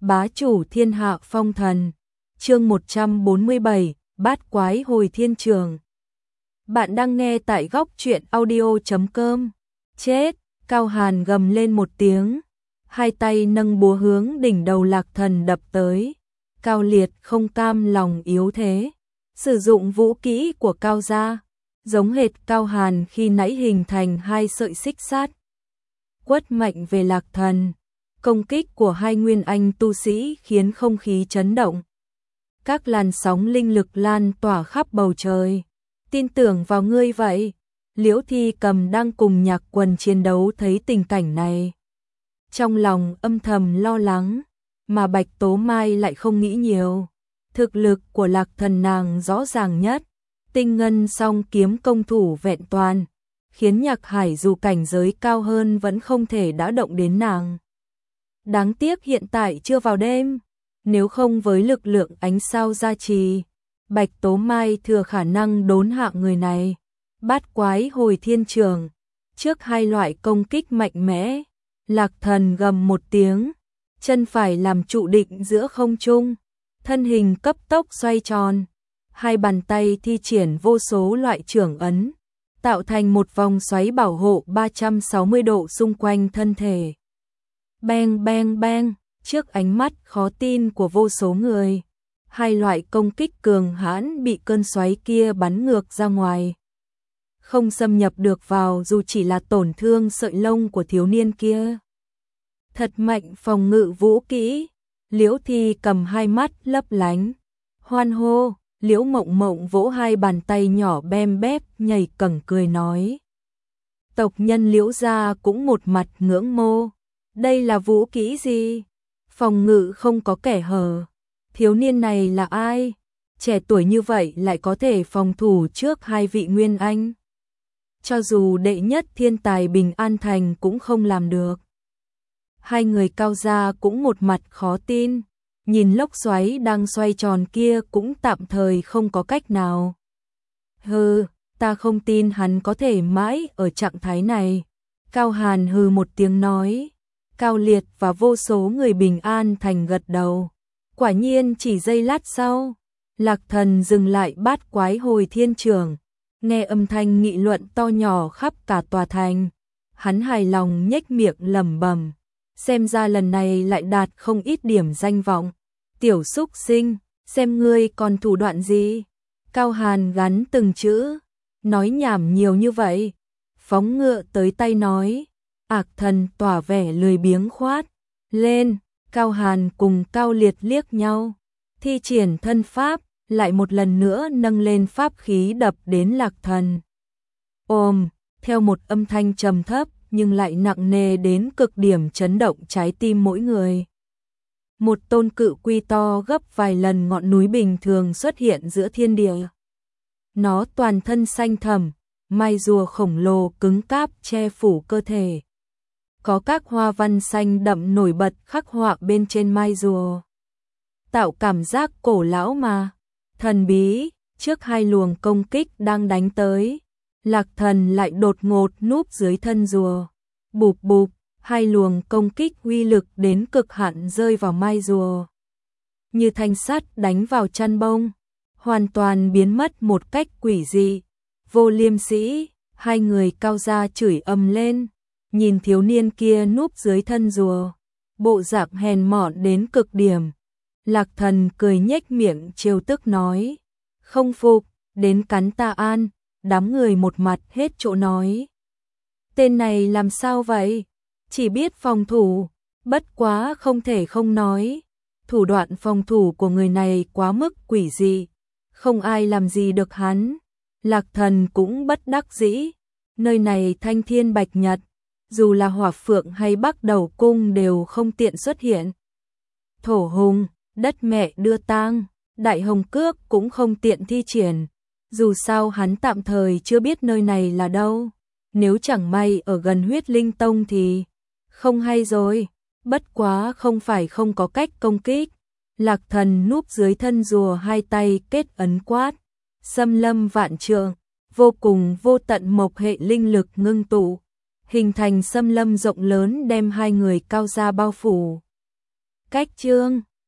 bá chủ thiên hạ phong thần. Chương 147, bát quái hồi thiên trường. Bạn đang nghe tại góc truyện audio.com. Chết, Cao Hàn gầm lên một tiếng, hai tay nâng búa hướng đỉnh đầu Lạc Thần đập tới. Cao Liệt không cam lòng yếu thế, sử dụng vũ kỹ của Cao gia, giống hệt Cao Hàn khi nãy hình thành hai sợi xích sắt, quất mạnh về Lạc Thần. Công kích của hai nguyên anh tu sĩ khiến không khí chấn động. Các làn sóng linh lực lan tỏa khắp bầu trời. Tin tưởng vào ngươi vậy. Liễu Thi Cầm đang cùng Nhạc Quần chiến đấu thấy tình cảnh này, trong lòng âm thầm lo lắng, mà Bạch Tố Mai lại không nghĩ nhiều. Thực lực của Lạc Thần nàng rõ ràng nhất, tinh ngân song kiếm công thủ vẹn toàn, khiến Nhạc Hải dù cảnh giới cao hơn vẫn không thể đã động đến nàng. Đáng tiếc hiện tại chưa vào đêm, nếu không với lực lượng ánh sao gia trì, Bạch Tố Mai thừa khả năng đốn hạ người này. Bát quái hồi thiên trường, trước hai loại công kích mạnh mẽ, Lạc Thần gầm một tiếng, chân phải làm trụ định giữa không trung, thân hình cấp tốc xoay tròn, hai bàn tay thi triển vô số loại chưởng ấn, tạo thành một vòng xoáy bảo hộ 360 độ xung quanh thân thể. Bang bang bang, trước ánh mắt khó tin của vô số người, hai loại công kích cường hãn bị cơn xoáy kia bắn ngược ra ngoài. Không xâm nhập được vào dù chỉ là tổn thương sợi lông của thiếu niên kia. Thật mạnh phòng ngự vũ kỹ. Liễu Thi Cầm hai mắt lấp lánh, hoan hô. Liễu Mộng Mộng vỗ hai bàn tay nhỏ bem bép nhảy cẫng cười nói. Tộc nhân Liễu gia cũng một mặt ngưỡng mộ. Đây là vũ kỹ gì? Phòng ngự không có kẻ hở. Thiếu niên này là ai? Trẻ tuổi như vậy lại có thể phòng thủ trước hai vị nguyên anh. Cho dù đệ nhất thiên tài Bình An Thành cũng không làm được. Hai người Cao gia cũng một mặt khó tin, nhìn lốc xoáy đang xoay tròn kia cũng tạm thời không có cách nào. Hừ, ta không tin hắn có thể mãi ở trạng thái này. Cao Hàn hừ một tiếng nói. Cao Liệt và vô số người Bình An Thành gật đầu. Quả nhiên chỉ giây lát sau, Lạc Thần dừng lại bát quái hồi thiên trường. Nghe âm thanh nghị luận to nhỏ khắp cả tòa thành, hắn hài lòng nhếch miệng lẩm bẩm, xem ra lần này lại đạt không ít điểm danh vọng. Tiểu xúc sinh, xem ngươi còn thủ đoạn gì? Cao Hàn gắn từng chữ, nói nhảm nhiều như vậy, phóng ngựa tới tay nói. Ạc Thần tỏa vẻ lười biếng khoát lên. Cao Hàn cùng Cao Liệt liếc nhau, thi triển thân pháp, lại một lần nữa nâng lên pháp khí đập đến Lạc Thần. Ôm, theo một âm thanh trầm thấp nhưng lại nặng nề đến cực điểm chấn động trái tim mỗi người. Một tôn cự quy to gấp vài lần ngọn núi bình thường xuất hiện giữa thiên địa. Nó toàn thân xanh thẳm, mai rùa khổng lồ cứng cáp che phủ cơ thể. Có các hoa văn xanh đậm nổi bật khắc họa bên trên mai rùa, tạo cảm giác cổ lão mà thần bí. Trước hai luồng công kích đang đánh tới, Lạc Thần lại đột ngột núp dưới thân rùa. Bụp bụp, hai luồng công kích uy lực đến cực hạn rơi vào mai rùa, như thanh sắt đánh vào chăn bông, hoàn toàn biến mất một cách quỷ dị. Vô Liêm Sĩ, hai người Cao gia chửi ầm lên, nhìn thiếu niên kia núp dưới thân rùa, bộ dạng hèn mọn đến cực điểm. Lạc Thần cười nhếch miệng trêu tức nói, không phục, đến cắn ta an. Đám người một mặt hết chỗ nói, tên này làm sao vậy? Chỉ biết phòng thủ, bất quá không thể không nói, thủ đoạn phòng thủ của người này quá mức quỷ dị, không ai làm gì được hắn. Lạc Thần cũng bất đắc dĩ, nơi này thanh thiên bạch nhật, dù là Hỏa Phượng hay Bắc Đầu Cung đều không tiện xuất hiện. Thổ hùng, đất mẹ đưa tang, Đại Hồng Cước cũng không tiện thi triển, dù sao hắn tạm thời chưa biết nơi này là đâu. Nếu chẳng may ở gần Huyết Linh Tông thì không hay rồi. Bất quá không phải không có cách công kích. Lạc Thần núp dưới thân rùa, hai tay kết ấn quát, xâm lâm vạn trượng, vô cùng vô tận mộc hệ linh lực ngưng tụ, hình thành xâm lâm rộng lớn đem hai người Cao gia bao phủ. Cách chương